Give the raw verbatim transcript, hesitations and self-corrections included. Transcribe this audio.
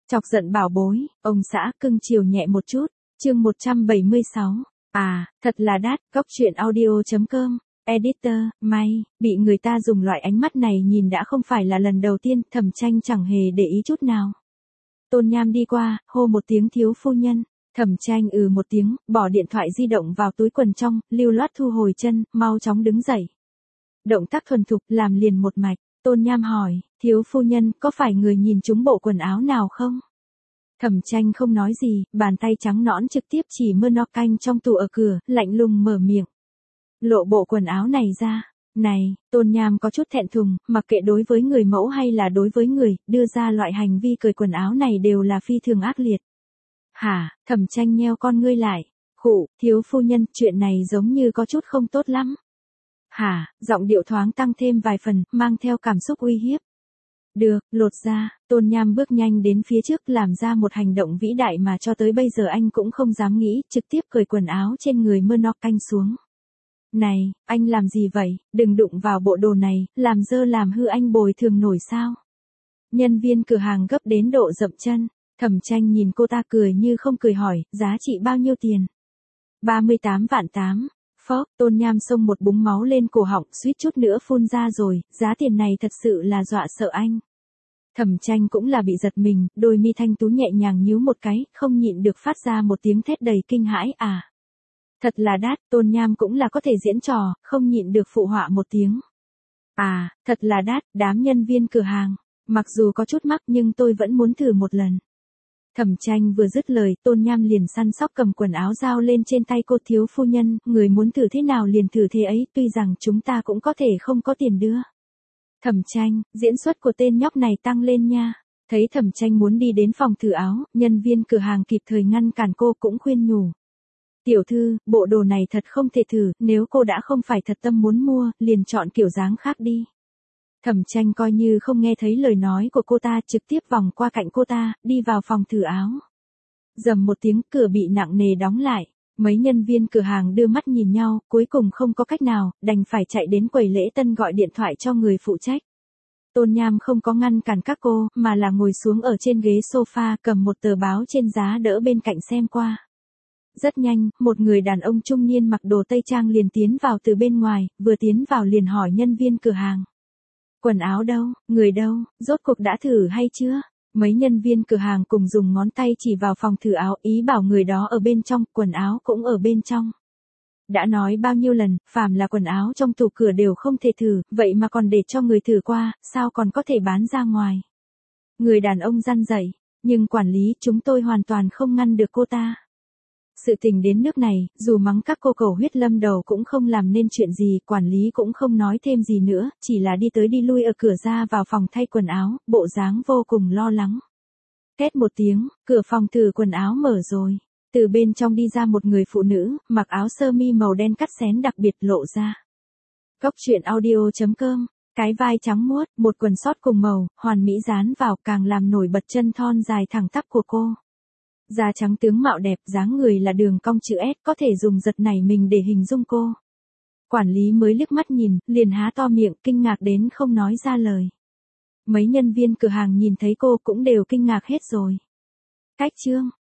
Chọc giận bảo bối, ông xã cưng chiều nhẹ một chút, chương một trăm bảy mươi sáu. À, thật là đát, góc truyện audio chấm com. Editor, may, bị người ta dùng loại ánh mắt này nhìn đã không phải là lần đầu tiên, Thẩm Tranh chẳng hề để ý chút nào. Tôn Nham đi qua, hô một tiếng thiếu phu nhân, Thẩm Tranh ừ một tiếng, bỏ điện thoại di động vào túi quần trong, lưu loát thu hồi chân, mau chóng đứng dậy. Động tác thuần thục, làm liền một mạch, Tôn Nham hỏi, thiếu phu nhân, có phải người nhìn trúng bộ quần áo nào không? Thẩm Tranh không nói gì, bàn tay trắng nõn trực tiếp chỉ mơ no canh trong tủ ở cửa, lạnh lùng mở miệng. Lộ bộ quần áo này ra. Này, Tôn Nham có chút thẹn thùng, mặc kệ đối với người mẫu hay là đối với người, đưa ra loại hành vi cởi quần áo này đều là phi thường ác liệt. Hả, Thẩm Tranh nheo con ngươi lại. Khụ, thiếu phu nhân, chuyện này giống như có chút không tốt lắm. Hả, giọng điệu thoáng tăng thêm vài phần, mang theo cảm xúc uy hiếp. Được, lột ra, Tôn Nham bước nhanh đến phía trước làm ra một hành động vĩ đại mà cho tới bây giờ anh cũng không dám nghĩ, trực tiếp cởi quần áo trên người mơ no canh xuống. Này, anh làm gì vậy, đừng đụng vào bộ đồ này, làm dơ làm hư anh bồi thường nổi sao. Nhân viên cửa hàng gấp đến độ dậm chân, Thẩm Tranh nhìn cô ta cười như không cười hỏi, giá trị bao nhiêu tiền? ba mươi tám vạn tám. Phó, Tôn Nham xông một búng máu lên cổ họng, suýt chút nữa phun ra rồi, giá tiền này thật sự là dọa sợ anh. Thẩm Tranh cũng là bị giật mình, đôi mi thanh tú nhẹ nhàng nhíu một cái, không nhịn được phát ra một tiếng thét đầy kinh hãi à. Thật là đát, Tôn Nham cũng là có thể diễn trò, không nhịn được phụ họa một tiếng. À, thật là đát, đám nhân viên cửa hàng, mặc dù có chút mắc nhưng tôi vẫn muốn thử một lần. Thẩm Tranh vừa dứt lời, Tôn Nham liền săn sóc cầm quần áo giao lên trên tay cô, thiếu phu nhân, người muốn thử thế nào liền thử thế ấy, tuy rằng chúng ta cũng có thể không có tiền đưa. Thẩm Tranh, diễn xuất của tên nhóc này tăng lên nha. Thấy Thẩm Tranh muốn đi đến phòng thử áo, nhân viên cửa hàng kịp thời ngăn cản cô cũng khuyên nhủ. Tiểu thư, bộ đồ này thật không thể thử, nếu cô đã không phải thật tâm muốn mua, liền chọn kiểu dáng khác đi. Thẩm Tranh coi như không nghe thấy lời nói của cô ta, trực tiếp vòng qua cạnh cô ta, đi vào phòng thử áo. Rầm một tiếng, cửa bị nặng nề đóng lại. Mấy nhân viên cửa hàng đưa mắt nhìn nhau, cuối cùng không có cách nào, đành phải chạy đến quầy lễ tân gọi điện thoại cho người phụ trách. Tôn Nham không có ngăn cản các cô, mà là ngồi xuống ở trên ghế sofa, cầm một tờ báo trên giá đỡ bên cạnh xem qua. Rất nhanh, một người đàn ông trung niên mặc đồ tây trang liền tiến vào từ bên ngoài, vừa tiến vào liền hỏi nhân viên cửa hàng. Quần áo đâu, người đâu, rốt cuộc đã thử hay chưa? Mấy nhân viên cửa hàng cùng dùng ngón tay chỉ vào phòng thử áo, ý bảo người đó ở bên trong, quần áo cũng ở bên trong. Đã nói bao nhiêu lần, phàm là quần áo trong tủ cửa đều không thể thử, vậy mà còn để cho người thử qua, sao còn có thể bán ra ngoài? Người đàn ông răn dậy, nhưng quản lý chúng tôi hoàn toàn không ngăn được cô ta. Sự tình đến nước này, dù mắng các cô cầu huyết lâm đầu cũng không làm nên chuyện gì, quản lý cũng không nói thêm gì nữa, chỉ là đi tới đi lui ở cửa ra vào phòng thay quần áo, bộ dáng vô cùng lo lắng. Két một tiếng, cửa phòng thử quần áo mở rồi. Từ bên trong đi ra một người phụ nữ, mặc áo sơ mi màu đen cắt xén đặc biệt lộ ra. Góc truyện audio chấm com, cái vai trắng muốt, một quần sót cùng màu, hoàn mỹ dán vào càng làm nổi bật chân thon dài thẳng tắp của cô. Da trắng tướng mạo đẹp, dáng người là đường cong chữ S, có thể dùng giật nảy mình để hình dung cô. Quản lý mới liếc mắt nhìn, liền há to miệng, kinh ngạc đến không nói ra lời. Mấy nhân viên cửa hàng nhìn thấy cô cũng đều kinh ngạc hết rồi. Cách chương,